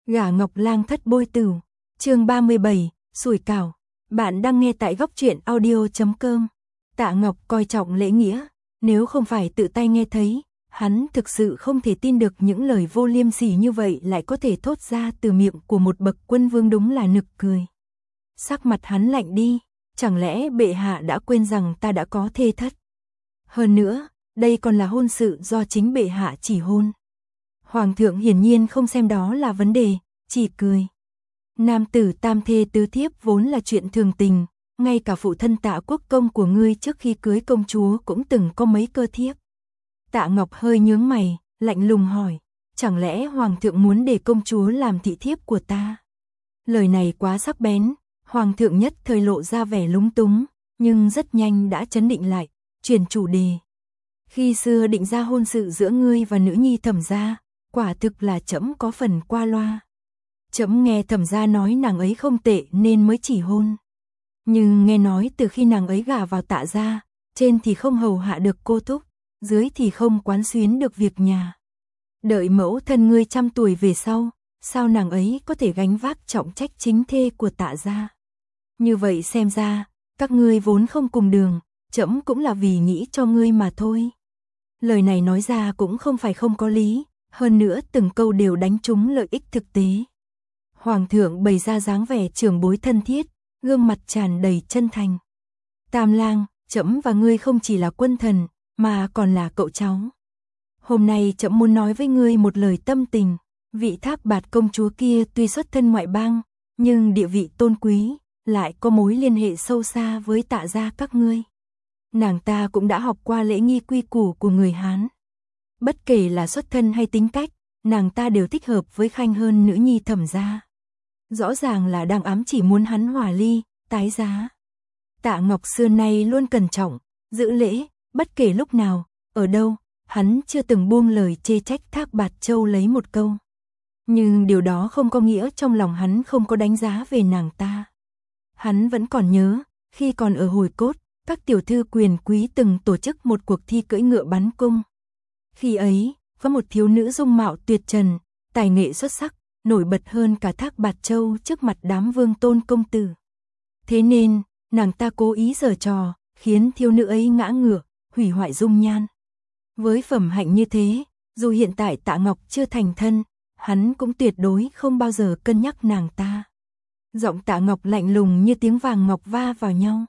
Gả Ngọc Lang thất bôi tửu, chương 37, sủi cảo. Bạn đang nghe tại góc truyện audio.com. Tạ Ngọc coi trọng lễ nghĩa, nếu không phải tự tay nghe thấy, hắn thực sự không thể tin được những lời vô liêm sỉ như vậy lại có thể thốt ra từ miệng của một bậc quân vương, đúng là nực cười. Sắc mặt hắn lạnh đi, chẳng lẽ bệ hạ đã quên rằng ta đã có thê thất? Hơn nữa, đây còn là hôn sự do chính bệ hạ chỉ hôn. Hoàng thượng hiển nhiên không xem đó là vấn đề, chỉ cười. Nam tử tam thê tứ thiếp vốn là chuyện thường tình, ngay cả phụ thân Tạ Quốc công của ngươi trước khi cưới công chúa cũng từng có mấy cơ thiếp. Tạ Ngọc hơi nhướng mày, lạnh lùng hỏi, chẳng lẽ Hoàng thượng muốn để công chúa làm thị thiếp của ta? Lời này quá sắc bén, Hoàng thượng nhất thời lộ ra vẻ lúng túng, nhưng rất nhanh đã trấn định lại, chuyển chủ đề. Khi xưa định ra hôn sự giữa ngươi và nữ nhi Thẩm gia, quả thực là trẫm có phần qua loa. Trẫm nghe Thẩm gia nói nàng ấy không tệ nên mới chỉ hôn. Nhưng nghe nói từ khi nàng ấy gả vào Tạ gia, trên thì không hầu hạ được cô thúc, dưới thì không quán xuyến được việc nhà. Đợi mẫu thân ngươi trăm tuổi về sau, sao nàng ấy có thể gánh vác trọng trách chính thê của Tạ gia? Như vậy xem ra, các ngươi vốn không cùng đường, trẫm cũng là vì nghĩ cho ngươi mà thôi. Lời này nói ra cũng không phải không có lý, hơn nữa từng câu đều đánh trúng lợi ích thực tế. Hoàng thượng bày ra dáng vẻ trưởng bối thân thiết, gương mặt tràn đầy chân thành. Tam lang, trẫm và ngươi không chỉ là quân thần, mà còn là cậu cháu. Hôm nay trẫm muốn nói với ngươi một lời tâm tình. Vị Thác Bạt công chúa kia tuy xuất thân ngoại bang, nhưng địa vị tôn quý, lại có mối liên hệ sâu xa với Tạ gia các ngươi. Nàng ta cũng đã học qua lễ nghi quy củ của người Hán. Bất kể là xuất thân hay tính cách, nàng ta đều thích hợp với Khanh hơn nữ nhi Thẩm gia. Rõ ràng là đang ám chỉ muốn hắn hòa ly, tái giá. Tạ Ngọc xưa nay luôn cẩn trọng, giữ lễ, bất kể lúc nào, ở đâu, hắn chưa từng buông lời chê trách Thác Bạt Châu lấy một câu. Nhưng điều đó không có nghĩa trong lòng hắn không có đánh giá về nàng ta. Hắn vẫn còn nhớ, khi còn ở Hồi Cốt, các tiểu thư quyền quý từng tổ chức một cuộc thi cưỡi ngựa bắn cung. Khi ấy, có một thiếu nữ dung mạo tuyệt trần, tài nghệ xuất sắc, nổi bật hơn cả Thác Bạt Châu trước mặt đám vương tôn công tử. Thế nên, nàng ta cố ý giở trò, khiến thiếu nữ ấy ngã ngửa, hủy hoại dung nhan. Với phẩm hạnh như thế, dù hiện tại Tạ Ngọc chưa thành thân, hắn cũng tuyệt đối không bao giờ cân nhắc nàng ta. Giọng Tạ Ngọc lạnh lùng như tiếng vàng ngọc va vào nhau.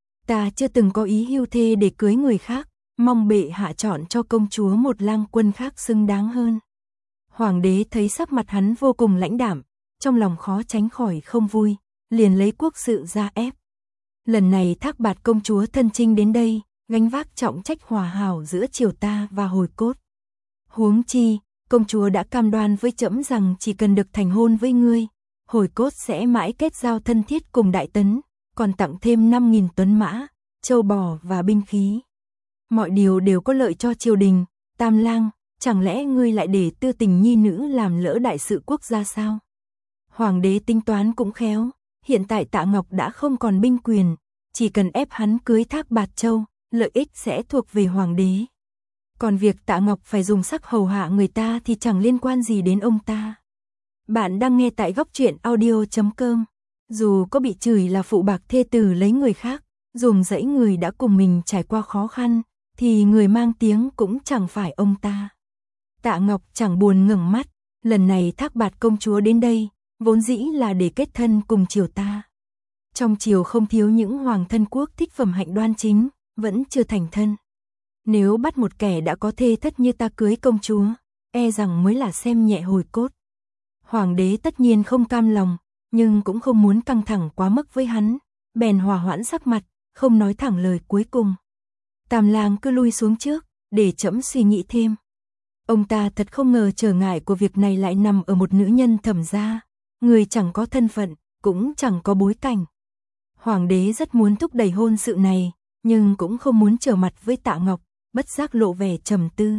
Ta chưa từng có ý hưu thê để cưới người khác, mong bệ hạ chọn cho công chúa một lang quân khác xứng đáng hơn. Hoàng đế thấy sắc mặt hắn vô cùng lãnh đạm, trong lòng khó tránh khỏi không vui, liền lấy quốc sự ra ép. Lần này Thác Bạt công chúa thân chinh đến đây, gánh vác trọng trách hòa hảo giữa triều ta và Hồi Cốt. Huống chi, công chúa đã cam đoan với trẫm rằng chỉ cần được thành hôn với ngươi, Hồi Cốt sẽ mãi kết giao thân thiết cùng Đại Tấn, còn tặng thêm 5.000 tuấn mã, châu bò và binh khí. Mọi điều đều có lợi cho triều đình. Tam lang, chẳng lẽ ngươi lại để tư tình nhi nữ làm lỡ đại sự quốc gia sao? Hoàng đế tính toán cũng khéo, hiện tại Tạ Ngọc đã không còn binh quyền, chỉ cần ép hắn cưới Thác Bạt Châu, lợi ích sẽ thuộc về hoàng đế. Còn việc Tạ Ngọc phải dùng sắc hầu hạ người ta thì chẳng liên quan gì đến ông ta. Bạn đang nghe tại góc truyện audio.com. Dù có bị chửi là phụ bạc thê tử lấy người khác, dùng dãy người đã cùng mình trải qua khó khăn, thì người mang tiếng cũng chẳng phải ông ta. Tạ Ngọc chẳng buồn ngẩng mắt, lần này Thác Bạt công chúa đến đây, vốn dĩ là để kết thân cùng triều ta. Trong triều không thiếu những hoàng thân quốc thích phẩm hạnh đoan chính, vẫn chưa thành thân. Nếu bắt một kẻ đã có thê thất như ta cưới công chúa, e rằng mới là xem nhẹ Hồi Cốt. Hoàng đế tất nhiên không cam lòng, nhưng cũng không muốn căng thẳng quá mức với hắn, bèn hòa hoãn sắc mặt, không nói thẳng lời cuối cùng. Tam lang cứ lui xuống trước, để trẫm suy nghĩ thêm. Ông ta thật không ngờ trở ngại của việc này lại nằm ở một nữ nhân Thẩm gia, người chẳng có thân phận, cũng chẳng có bối cảnh. Hoàng đế rất muốn thúc đẩy hôn sự này, nhưng cũng không muốn trở mặt với Tạ Ngọc, bất giác lộ vẻ trầm tư.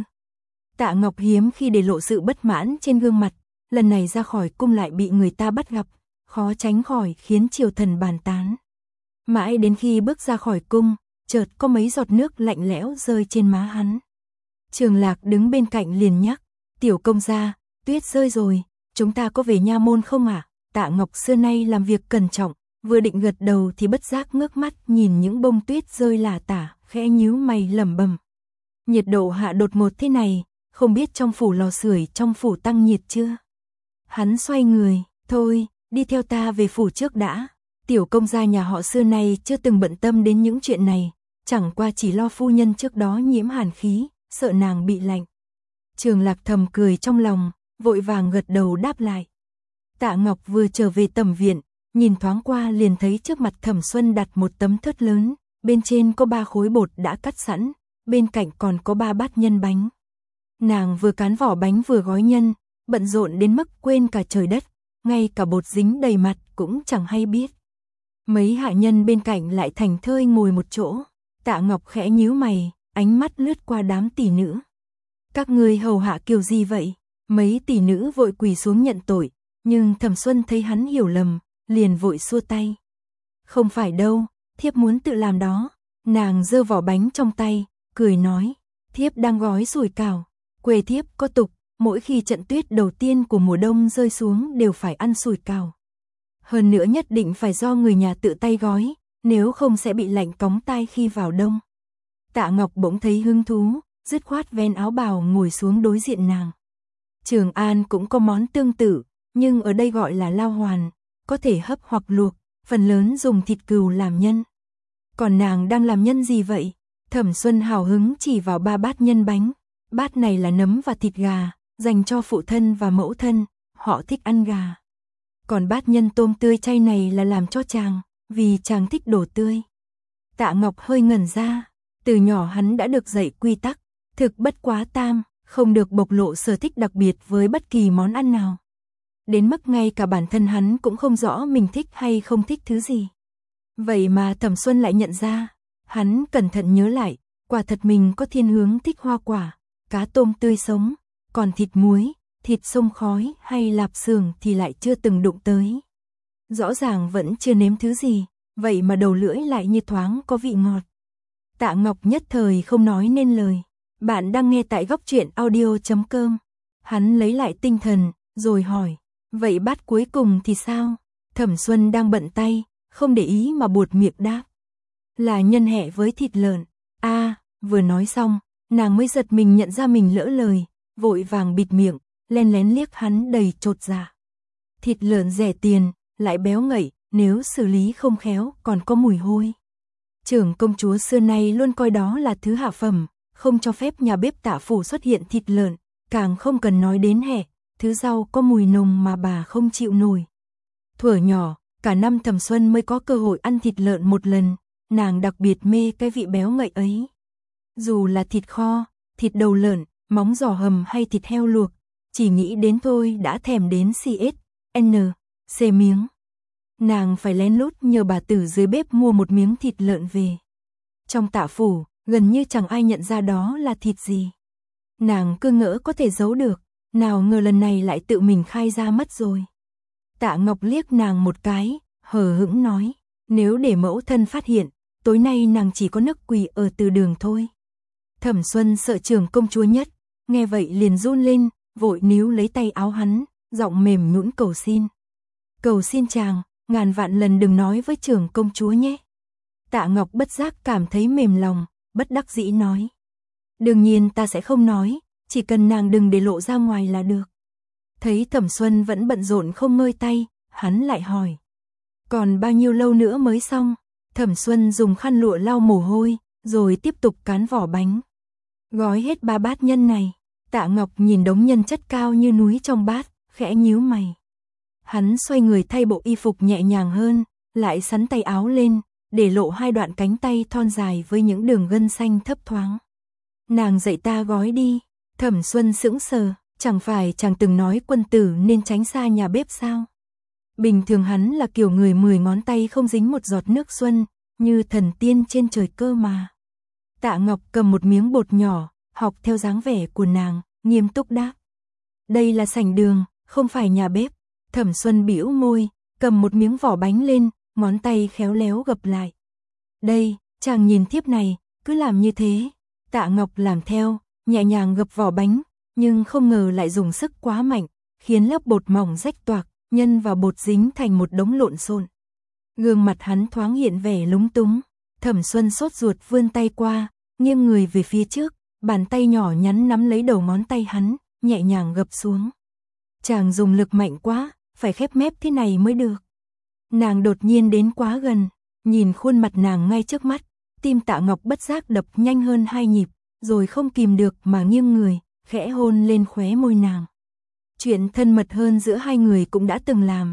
Tạ Ngọc hiếm khi để lộ sự bất mãn trên gương mặt, lần này ra khỏi cung lại bị người ta bắt gặp, khó tránh khỏi khiến triều thần bàn tán. Mãi đến khi bước ra khỏi cung, chợt có mấy giọt nước lạnh lẽo rơi trên má hắn. Trường Lạc đứng bên cạnh liền nhắc, tiểu công gia, tuyết rơi rồi, chúng ta có về nha môn không ạ? Tạ Ngọc xưa nay làm việc cẩn trọng, vừa định gật đầu thì bất giác ngước mắt nhìn những bông tuyết rơi lả tả, khẽ nhíu mày lẩm bẩm. Nhiệt độ hạ đột ngột thế này, không biết trong phủ lò sưởi trong phủ tăng nhiệt chưa? Hắn xoay người, thôi, đi theo ta về phủ trước đã. Tiểu công gia nhà họ xưa nay chưa từng bận tâm đến những chuyện này, chẳng qua chỉ lo phu nhân trước đó nhiễm hàn khí, sợ nàng bị lạnh. Trường Lạc thầm cười trong lòng, vội vàng gật đầu đáp lại. Tạ Ngọc vừa trở về tầm viện, nhìn thoáng qua liền thấy trước mặt Thẩm Xuân đặt một tấm thớt lớn, bên trên có 3 khối bột đã cắt sẵn, bên cạnh còn có 3 bát nhân bánh. Nàng vừa cán vỏ bánh vừa gói nhân, bận rộn đến mức quên cả trời đất, ngay cả bột dính đầy mặt cũng chẳng hay biết. Mấy hạ nhân bên cạnh lại thành thơi ngồi một chỗ. Tạ Ngọc khẽ nhíu mày, ánh mắt lướt qua đám tỷ nữ. Các ngươi hầu hạ kiểu gì vậy? Mấy tỷ nữ vội quỳ xuống nhận tội, nhưng Thẩm Xuân thấy hắn hiểu lầm, liền vội xua tay. Không phải đâu, thiếp muốn tự làm đó. Nàng giơ vỏ bánh trong tay, cười nói, thiếp đang gói sủi cảo. Quê thiếp có tục, mỗi khi trận tuyết đầu tiên của mùa đông rơi xuống đều phải ăn sủi cảo. Hơn nữa nhất định phải do người nhà tự tay gói, nếu không sẽ bị lạnh cóng tai khi vào đông. Tạ Ngọc bỗng thấy hứng thú, dứt khoát vén áo bào ngồi xuống đối diện nàng. Trường An cũng có món tương tự, nhưng ở đây gọi là lao hoàn, có thể hấp hoặc luộc, phần lớn dùng thịt cừu làm nhân. Còn nàng đang làm nhân gì vậy? Thẩm Xuân hào hứng chỉ vào 3 bát nhân bánh. Bát này là nấm và thịt gà, dành cho phụ thân và mẫu thân, họ thích ăn gà. Còn bát nhân tôm tươi chay này là làm cho chàng, vì chàng thích đồ tươi. Tạ Ngọc hơi ngẩn ra, từ nhỏ hắn đã được dạy quy tắc, thực bất quá tam, không được bộc lộ sở thích đặc biệt với bất kỳ món ăn nào. Đến mức ngay cả bản thân hắn cũng không rõ mình thích hay không thích thứ gì. Vậy mà Thẩm Xuân lại nhận ra, hắn cẩn thận nhớ lại, quả thật mình có thiên hướng thích hoa quả, cá tôm tươi sống, còn thịt muối, thịt sông khói hay lạp xưởng thì lại chưa từng đụng tới. Rõ ràng vẫn chưa nếm thứ gì, vậy mà đầu lưỡi lại như thoáng có vị ngọt. Tạ Ngọc nhất thời không nói nên lời. Bạn đang nghe tại góc truyện audio.com. Hắn lấy lại tinh thần, rồi hỏi, vậy bát cuối cùng thì sao? Thẩm Xuân đang bận tay, không để ý mà buột miệng đáp. Là nhân hẹ với thịt lợn. Vừa nói xong, nàng mới giật mình nhận ra mình lỡ lời, vội vàng bịt miệng, len lén liếc hắn đầy chột dạ. Thịt lợn rẻ tiền, lại béo ngậy, nếu xử lý không khéo còn có mùi hôi. Trưởng công chúa xưa nay luôn coi đó là thứ hạ phẩm, không cho phép nhà bếp Tạ phủ xuất hiện thịt lợn, càng không cần nói đến hẹ, thứ rau có mùi nồng mà bà không chịu nổi. Thuở nhỏ, cả năm Thẩm Xuân mới có cơ hội ăn thịt lợn một lần, nàng đặc biệt mê cái vị béo ngậy ấy. Dù là thịt kho, thịt đầu lợn, móng giò hầm hay thịt heo luộc, chỉ nghĩ đến thôi đã thèm đến CSN miếng. Nàng phải lén lút nhờ bà tử dưới bếp mua một miếng thịt lợn về. Trong Tạ phủ, gần như chẳng ai nhận ra đó là thịt gì. Nàng cứ ngỡ có thể giấu được, nào ngờ lần này lại tự mình khai ra mất rồi. Tạ Ngọc liếc nàng một cái, hờ hững nói, nếu để mẫu thân phát hiện, tối nay nàng chỉ có nức quỳ ở từ đường thôi. Thẩm Xuân sợ trưởng công chúa nhất, nghe vậy liền run lên, vội níu lấy tay áo hắn, giọng mềm nhũn cầu xin. Cầu xin chàng, ngàn vạn lần đừng nói với trưởng công chúa nhé. Tạ Ngọc bất giác cảm thấy mềm lòng, bất đắc dĩ nói. Đương nhiên ta sẽ không nói, chỉ cần nàng đừng để lộ ra ngoài là được. Thấy Thẩm Xuân vẫn bận rộn không ngơi tay, hắn lại hỏi. Còn bao nhiêu lâu nữa mới xong? Thẩm Xuân dùng khăn lụa lau mồ hôi, rồi tiếp tục cán vỏ bánh. Gói hết 3 bát nhân này. Tạ Ngọc nhìn đống nhân chất cao như núi trong bát, khẽ nhíu mày. Hắn xoay người thay bộ y phục nhẹ nhàng hơn, lại xắn tay áo lên, để lộ 2 đoạn cánh tay thon dài với những đường gân xanh thấp thoáng. Nàng dạy ta gói đi. Thẩm Xuân sững sờ, chẳng phải chàng từng nói quân tử nên tránh xa nhà bếp sao? Bình thường hắn là kiểu người 10 ngón tay không dính một giọt nước xuân, như thần tiên trên trời cơ mà. Tạ Ngọc cầm một miếng bột nhỏ, học theo dáng vẻ của nàng, nghiêm túc đáp. Đây là sảnh đường, không phải nhà bếp. Thẩm Xuân bĩu môi, cầm một miếng vỏ bánh lên, ngón tay khéo léo gập lại. Đây, chàng nhìn thiếp này, cứ làm như thế. Tạ Ngọc làm theo, nhẹ nhàng gập vỏ bánh, nhưng không ngờ lại dùng sức quá mạnh, khiến lớp bột mỏng rách toạc, nhân và bột dính thành một đống lộn xộn. Gương mặt hắn thoáng hiện vẻ lúng túng, Thẩm Xuân sốt ruột vươn tay qua, nghiêng người về phía trước, bàn tay nhỏ nhắn nắm lấy đầu ngón tay hắn, nhẹ nhàng gập xuống. Chàng dùng lực mạnh quá, phải khép mép thế này mới được. Nàng đột nhiên đến quá gần, nhìn khuôn mặt nàng ngay trước mắt, tim Tạ Ngọc bất giác đập nhanh hơn 2 nhịp, rồi không kìm được mà nghiêng người, khẽ hôn lên khóe môi nàng. Chuyện thân mật hơn giữa hai người cũng đã từng làm,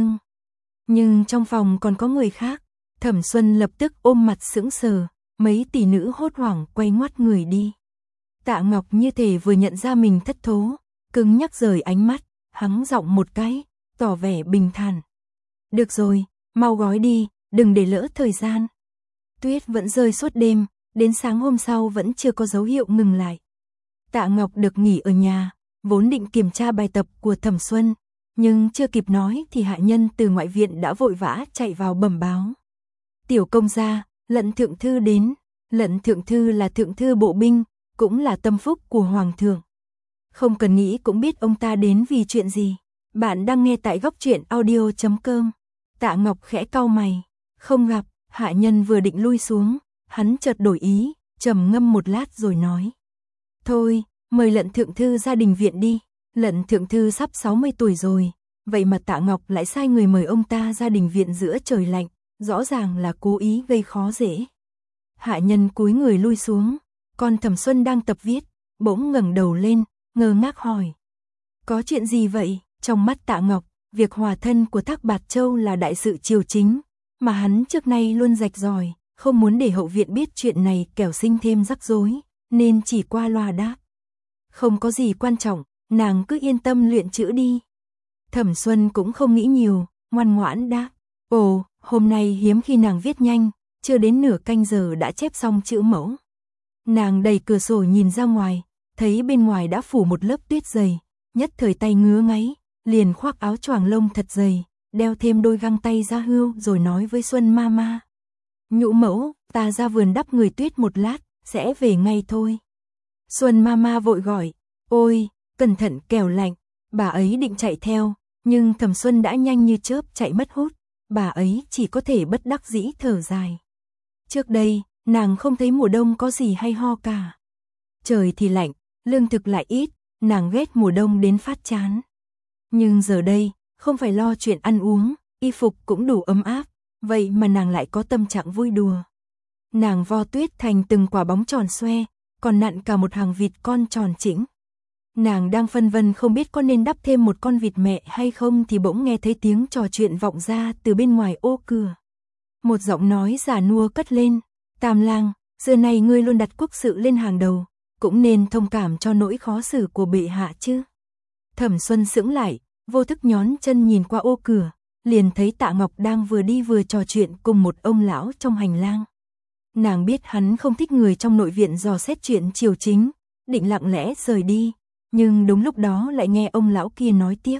nhưng trong phòng còn có người khác. Thẩm Xuân lập tức ôm mặt sững sờ, mấy tỷ nữ hốt hoảng quay ngoắt người đi. Tạ Ngọc như thể vừa nhận ra mình thất thố, cứng nhắc rời ánh mắt, hắng giọng một cái, tỏ vẻ bình thản. Được rồi, mau gói đi, đừng để lỡ thời gian. Tuyết vẫn rơi suốt đêm, đến sáng hôm sau vẫn chưa có dấu hiệu ngừng lại. Tạ Ngọc được nghỉ ở nhà, vốn định kiểm tra bài tập của Thẩm Xuân, nhưng chưa kịp nói thì hạ nhân từ ngoại viện đã vội vã chạy vào bẩm báo. Tiểu công gia, Lận thượng thư đến. Lận thượng thư là thượng thư bộ binh, cũng là tâm phúc của hoàng thượng. Không cần nghĩ cũng biết ông ta đến vì chuyện gì. Bạn đang nghe tại góc truyện audio.com. Tạ Ngọc khẽ cau mày, không gặp. Hạ nhân vừa định lui xuống, hắn chợt đổi ý, trầm ngâm một lát rồi nói: thôi, mời Lận thượng thư ra đình viện đi. Lận thượng thư sắp 60 tuổi rồi, vậy mà Tạ Ngọc lại sai người mời ông ta ra đình viện giữa trời lạnh, rõ ràng là cố ý gây khó dễ. Hạ nhân cúi người lui xuống, còn Thẩm Xuân đang tập viết, bỗng ngẩng đầu lên, ngơ ngác hỏi: có chuyện gì vậy? Trong mắt Tạ Ngọc, việc hòa thân của Thác Bạt Châu là đại sự triều chính, mà hắn trước nay luôn rạch ròi, không muốn để hậu viện biết chuyện này kẻo sinh thêm rắc rối, nên chỉ qua loa đáp: không có gì quan trọng, nàng cứ yên tâm luyện chữ đi. Thẩm Xuân cũng không nghĩ nhiều, ngoan ngoãn đáp: ồ, hôm nay hiếm khi nàng viết nhanh, chưa đến nửa canh giờ đã chép xong chữ mẫu. Nàng đẩy cửa sổ nhìn ra ngoài, thấy bên ngoài đã phủ một lớp tuyết dày, nhất thời tay ngứa ngáy, liền khoác áo choàng lông thật dày, đeo thêm đôi găng tay da hươu rồi nói với Xuân Mama: nhũ mẫu, ta ra vườn đắp người tuyết một lát, sẽ về ngay thôi. Xuân Mama vội gọi: ôi, cẩn thận kẻo lạnh. Bà ấy định chạy theo, nhưng Thẩm Xuân đã nhanh như chớp chạy mất hút, bà ấy chỉ có thể bất đắc dĩ thở dài. Trước đây, nàng không thấy mùa đông có gì hay ho cả. Trời thì lạnh, lương thực lại ít, nàng ghét mùa đông đến phát chán. Nhưng giờ đây, không phải lo chuyện ăn uống, y phục cũng đủ ấm áp, vậy mà nàng lại có tâm trạng vui đùa. Nàng vo tuyết thành từng quả bóng tròn xoe, còn nặn cả một hàng vịt con tròn chỉnh. Nàng đang phân vân không biết có nên đắp thêm một con vịt mẹ hay không thì bỗng nghe thấy tiếng trò chuyện vọng ra từ bên ngoài ô cửa. Một giọng nói già nua cất lên: Tam lang, giờ này ngươi luôn đặt quốc sự lên hàng đầu, cũng nên thông cảm cho nỗi khó xử của bệ hạ chứ. Thẩm Xuân sững lại, vô thức nhón chân nhìn qua ô cửa, liền thấy Tạ Ngọc đang vừa đi vừa trò chuyện cùng một ông lão trong hành lang. Nàng biết hắn không thích người trong nội viện dò xét chuyện triều chính, định lặng lẽ rời đi, nhưng đúng lúc đó lại nghe ông lão kia nói tiếp: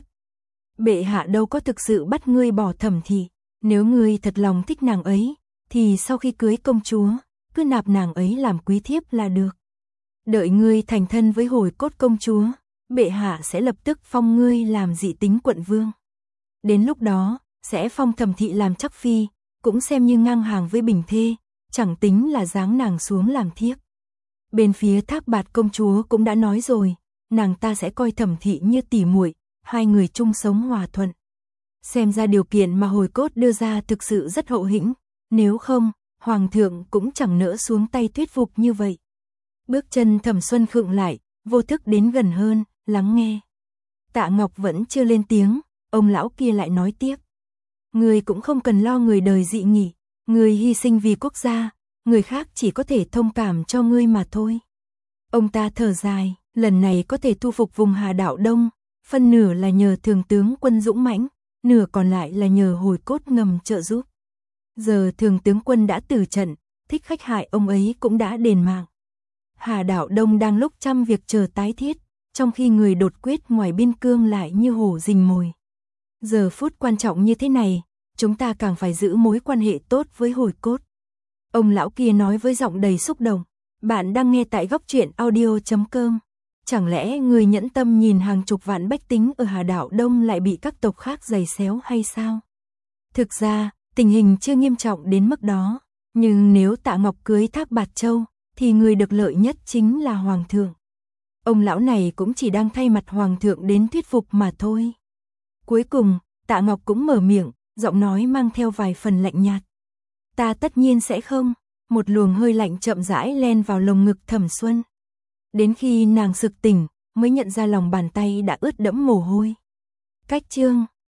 bệ hạ đâu có thực sự bắt ngươi bỏ Thẩm thị, nếu ngươi thật lòng thích nàng ấy, thì sau khi cưới công chúa, cứ nạp nàng ấy làm quý thiếp là được. Đợi ngươi thành thân với Hồi Cốt công chúa, bệ hạ sẽ lập tức phong ngươi làm dị tính quận vương. Đến lúc đó, sẽ phong Thẩm thị làm chắc phi, cũng xem như ngang hàng với Bình thê, chẳng tính là giáng nàng xuống làm thiếp. Bên phía Thác Bạt công chúa cũng đã nói rồi, nàng ta sẽ coi Thẩm thị như tỉ muội, hai người chung sống hòa thuận. Xem ra điều kiện mà Hồi Cốt đưa ra thực sự rất hậu hĩnh, nếu không, hoàng thượng cũng chẳng nỡ xuống tay thuyết phục như vậy. Bước chân Thẩm Xuân khựng lại, vô thức đến gần hơn, lắng nghe. Tạ Ngọc vẫn chưa lên tiếng, ông lão kia lại nói tiếp: ngươi cũng không cần lo người đời dị nghị, ngươi hy sinh vì quốc gia, người khác chỉ có thể thông cảm cho ngươi mà thôi. Ông ta thở dài, lần này có thể thu phục vùng Hà Đạo Đông, phân nửa là nhờ Thường tướng quân dũng mãnh, nửa còn lại là nhờ Hồi Cốt ngầm trợ giúp. Giờ Thường tướng quân đã từ trận, thích khách hại ông ấy cũng đã đền mạng. Hà Đạo Đông đang lúc trăm việc chờ tái thiết, trong khi người đột quyết ngoài biên cương lại như hổ rình mồi. Giờ phút quan trọng như thế này, chúng ta càng phải giữ mối quan hệ tốt với Hồi Cốt. Ông lão kia nói với giọng đầy xúc động. Bạn đang nghe tại góc truyện audio.com. chẳng lẽ người nhẫn tâm nhìn hàng chục vạn bách tính ở Hà Đảo Đông lại bị các tộc khác giày xéo hay sao? Thực ra, tình hình chưa nghiêm trọng đến mức đó, nhưng nếu Tạ Ngọc cưới Thác Bạt Châu, thì người được lợi nhất chính là Hoàng thượng. Ông lão này cũng chỉ đang thay mặt Hoàng thượng đến thuyết phục mà thôi. Cuối cùng, Tạ Ngọc cũng mở miệng, giọng nói mang theo vài phần lạnh nhạt. Ta tất nhiên sẽ không. Một luồng hơi lạnh chậm rãi len vào lồng ngực Thẩm Xuân. Đến khi nàng sực tỉnh, mới nhận ra lòng bàn tay đã ướt đẫm mồ hôi. Cách chương